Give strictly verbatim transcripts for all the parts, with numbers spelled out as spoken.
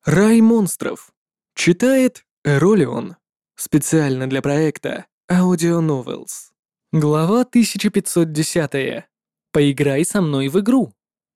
Рай монстров. Читает Эролион. Специально для проекта Audio Novels. Глава тысяча пятьсот десять. Поиграй со мной в игру.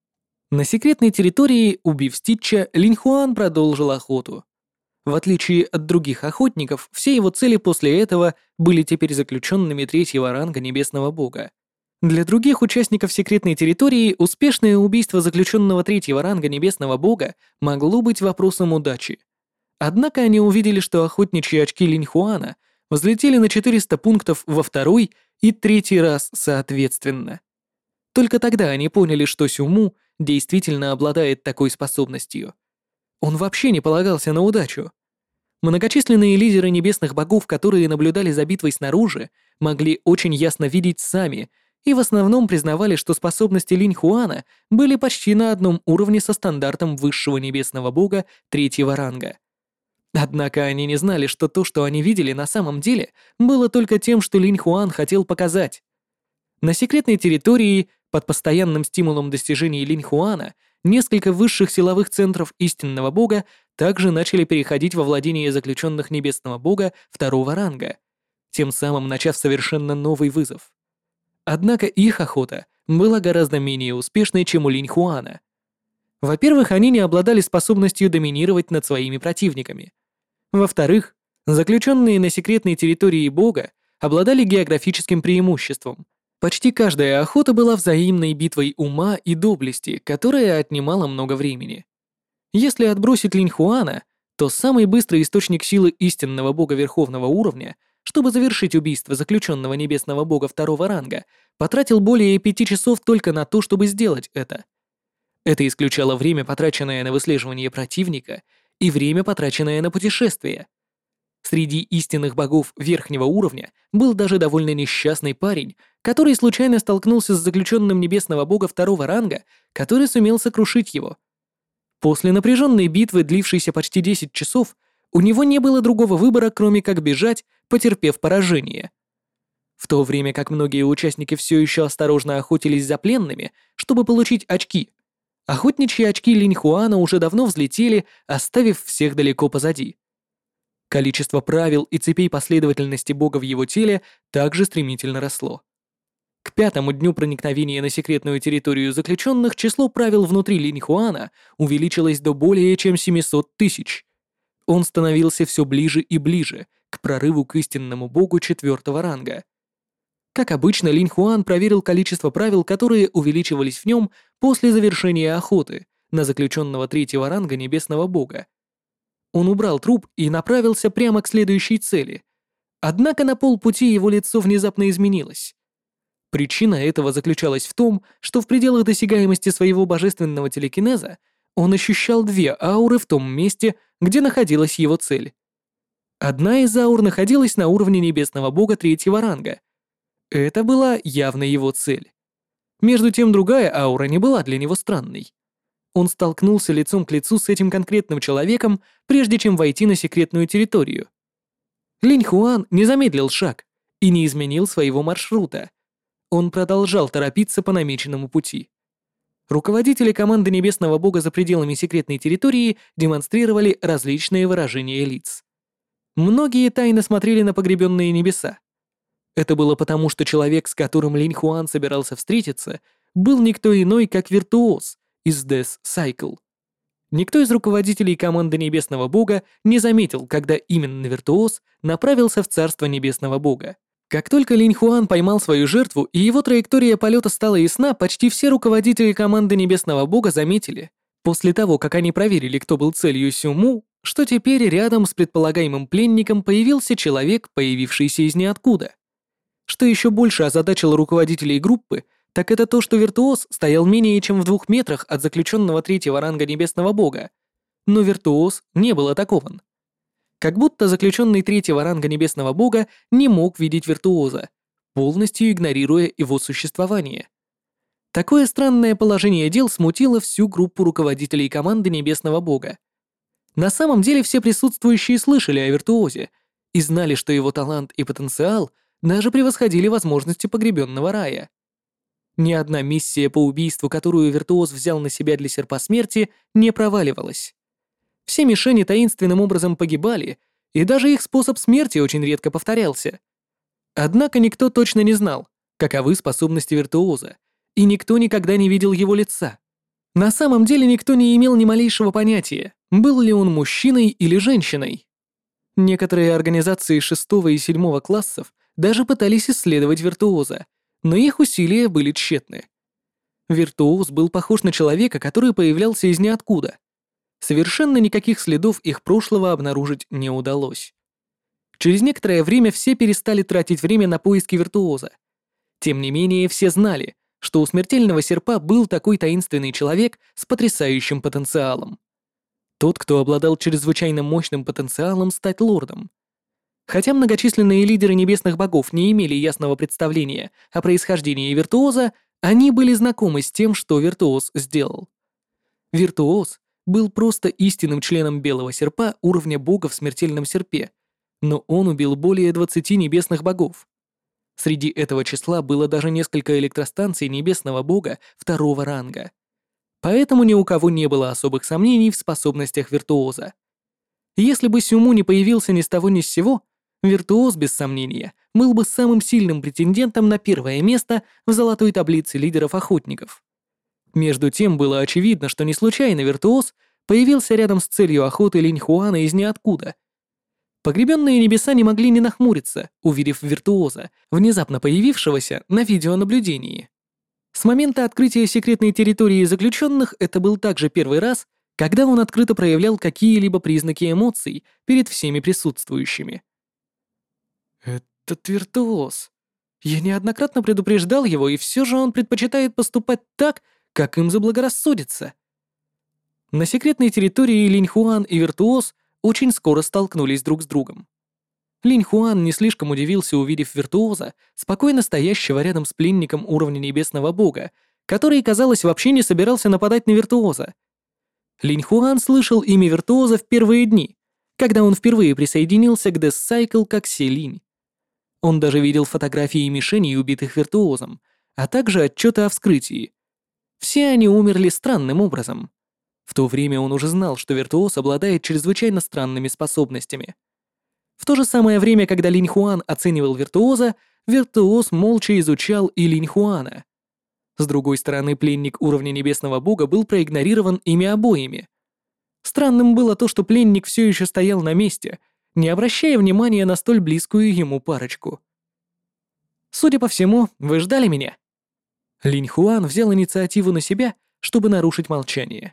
На секретной территории, убив Ститча, Линьхуан продолжил охоту. В отличие от других охотников, все его цели после этого были теперь заключенными третьего ранга Небесного Бога. Для других участников секретной территории успешное убийство заключенного третьего ранга Небесного Бога могло быть вопросом удачи. Однако они увидели, что охотничьи очки Линьхуана взлетели на четыреста пунктов во второй и третий раз соответственно. Только тогда они поняли, что Сюму действительно обладает такой способностью. Он вообще не полагался на удачу. Многочисленные лидеры небесных богов, которые наблюдали за битвой снаружи, могли очень ясно видеть сами и в основном признавали, что способности Линьхуана были почти на одном уровне со стандартом высшего небесного бога третьего ранга. Однако они не знали, что то, что они видели на самом деле, было только тем, что Линьхуан хотел показать. На секретной территории, под постоянным стимулом достижений Линьхуана, несколько высших силовых центров истинного бога также начали переходить во владение заключенных небесного бога второго ранга, тем самым начав совершенно новый вызов. Однако их охота была гораздо менее успешной, чем у Линьхуана. Во-первых, они не обладали способностью доминировать над своими противниками. Во-вторых, заключенные на секретной территории бога обладали географическим преимуществом. Почти каждая охота была взаимной битвой ума и доблести, которая отнимала много времени. Если отбросить Линьхуана, то самый быстрый источник силы истинного бога верховного уровня, чтобы завершить убийство заключенного небесного бога второго ранга, потратил более пяти часов только на то, чтобы сделать это. Это исключало время, потраченное на выслеживание противника, и время, потраченное на путешествие. Среди истинных богов верхнего уровня был даже довольно несчастный парень, который случайно столкнулся с заключенным небесного бога второго ранга, который сумел сокрушить его. После напряженной битвы, длившейся почти десять часов, у него не было другого выбора, кроме как бежать, потерпев поражение. В то время как многие участники все еще осторожно охотились за пленными, чтобы получить очки, охотничьи очки Линьхуана уже давно взлетели, оставив всех далеко позади. Количество правил и цепей последовательности бога в его теле также стремительно росло. К пятому дню проникновения на секретную территорию заключенных число правил внутри Линьхуана увеличилось до более чем семисот тысяч. Он становился все ближе и ближе к прорыву к истинному богу четвертого ранга. Как обычно, Линьхуан проверил количество правил, которые увеличивались в нем после завершения охоты на заключенного третьего ранга небесного бога. Он убрал труп и направился прямо к следующей цели. Однако на полпути его лицо внезапно изменилось. Причина этого заключалась в том, что в пределах досягаемости своего божественного телекинеза он ощущал две ауры в том месте, где находилась его цель. Одна из аур находилась на уровне небесного бога третьего ранга. Это была явно его цель. Между тем другая аура не была для него странной. Он столкнулся лицом к лицу с этим конкретным человеком, прежде чем войти на секретную территорию. Линьхуан не замедлил шаг и не изменил своего маршрута. Он продолжал торопиться по намеченному пути. Руководители команды Небесного Бога за пределами секретной территории демонстрировали различные выражения лиц. Многие тайно смотрели на погребенные небеса. Это было потому, что человек, с которым Линьхуан собирался встретиться, был никто иной, как виртуоз из Death Cycle. Никто из руководителей команды Небесного Бога не заметил, когда именно виртуоз направился в Царство Небесного Бога. Как только Линьхуан поймал свою жертву и его траектория полета стала ясна, почти все руководители команды Небесного Бога заметили, после того, как они проверили, кто был целью Сюму, что теперь рядом с предполагаемым пленником появился человек, появившийся из ниоткуда. Что еще больше озадачило руководителей группы, так это то, что виртуоз стоял менее чем в двух метрах от заключенного третьего ранга Небесного Бога, но виртуоз не был атакован. Как будто заключенный третьего ранга Небесного Бога не мог видеть виртуоза, полностью игнорируя его существование. Такое странное положение дел смутило всю группу руководителей команды Небесного Бога. На самом деле все присутствующие слышали о виртуозе и знали, что его талант и потенциал даже превосходили возможности погребенного рая. Ни одна миссия по убийству, которую виртуоз взял на себя для серпа смерти, не проваливалась. Все мишени таинственным образом погибали, и даже их способ смерти очень редко повторялся. Однако никто точно не знал, каковы способности виртуоза, и никто никогда не видел его лица. На самом деле никто не имел ни малейшего понятия, был ли он мужчиной или женщиной. Некоторые организации шестого и седьмого классов даже пытались исследовать виртуоза, но их усилия были тщетны. Виртуоз был похож на человека, который появлялся из ниоткуда. Совершенно никаких следов их прошлого обнаружить не удалось. Через некоторое время все перестали тратить время на поиски виртуоза. Тем не менее, все знали, что у смертельного серпа был такой таинственный человек с потрясающим потенциалом. Тот, кто обладал чрезвычайно мощным потенциалом стать лордом. Хотя многочисленные лидеры небесных богов не имели ясного представления о происхождении виртуоза, они были знакомы с тем, что виртуоз сделал. Виртуоз был просто истинным членом Белого Серпа уровня бога в смертельном серпе, но он убил более двадцати небесных богов. Среди этого числа было даже несколько электростанций небесного бога второго ранга. Поэтому ни у кого не было особых сомнений в способностях виртуоза. Если бы Сюму не появился ни с того ни с сего, виртуоз, без сомнения, был бы самым сильным претендентом на первое место в золотой таблице лидеров-охотников. Между тем было очевидно, что не случайно виртуоз появился рядом с целью охоты Линьхуана из ниоткуда. Погребенные небеса не могли не нахмуриться, увидев виртуоза, внезапно появившегося на видеонаблюдении. С момента открытия секретной территории заключенных это был также первый раз, когда он открыто проявлял какие-либо признаки эмоций перед всеми присутствующими. «Этот виртуоз. Я неоднократно предупреждал его, и все же он предпочитает поступать так, как им заблагорассудится». На секретной территории Линьхуан и виртуоз очень скоро столкнулись друг с другом. Линьхуан не слишком удивился, увидев виртуоза, спокойно стоящего рядом с пленником уровня небесного бога, который, казалось, вообще не собирался нападать на виртуоза. Линьхуан слышал имя виртуоза в первые дни, когда он впервые присоединился к Death Cycle как Селинь. Он даже видел фотографии мишеней, убитых виртуозом, а также отчеты о вскрытии. Все они умерли странным образом. В то время он уже знал, что виртуоз обладает чрезвычайно странными способностями. В то же самое время, когда Линьхуан оценивал виртуоза, виртуоз молча изучал и Линьхуана. С другой стороны, пленник уровня небесного бога был проигнорирован ими обоими. Странным было то, что пленник все еще стоял на месте, не обращая внимания на столь близкую ему парочку. «Судя по всему, вы ждали меня?» Линьхуан взял инициативу на себя, чтобы нарушить молчание.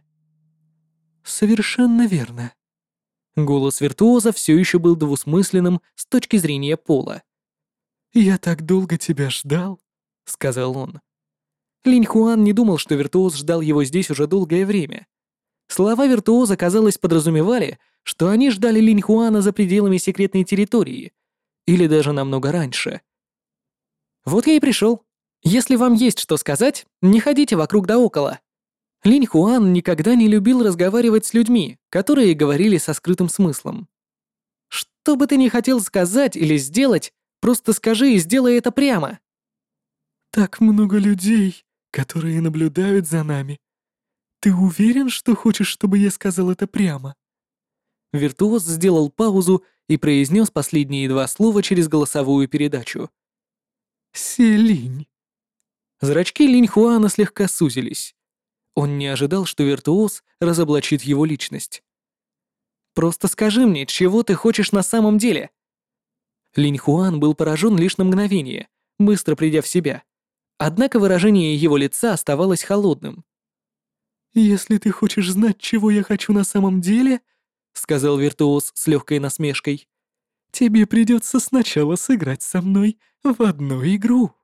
«Совершенно верно». Голос виртуоза все еще был двусмысленным с точки зрения пола. «Я так долго тебя ждал», — сказал он. Линьхуан не думал, что виртуоз ждал его здесь уже долгое время. Слова виртуоза, казалось, подразумевали, что они ждали Линьхуана за пределами секретной территории, или даже намного раньше. «Вот я и пришел. Если вам есть что сказать, не ходите вокруг да около». Линьхуан никогда не любил разговаривать с людьми, которые говорили со скрытым смыслом. «Что бы ты ни хотел сказать или сделать, просто скажи и сделай это прямо». «Так много людей, которые наблюдают за нами. Ты уверен, что хочешь, чтобы я сказал это прямо?» Виртуоз сделал паузу и произнес последние два слова через голосовую передачу. «Селинь». Зрачки Линьхуана слегка сузились. Он не ожидал, что виртуоз разоблачит его личность. «Просто скажи мне, чего ты хочешь на самом деле?» Линьхуан был поражен лишь на мгновение, быстро придя в себя. Однако выражение его лица оставалось холодным. «Если ты хочешь знать, чего я хочу на самом деле», — сказал виртуоз с легкой насмешкой, «тебе придется сначала сыграть со мной в одну игру».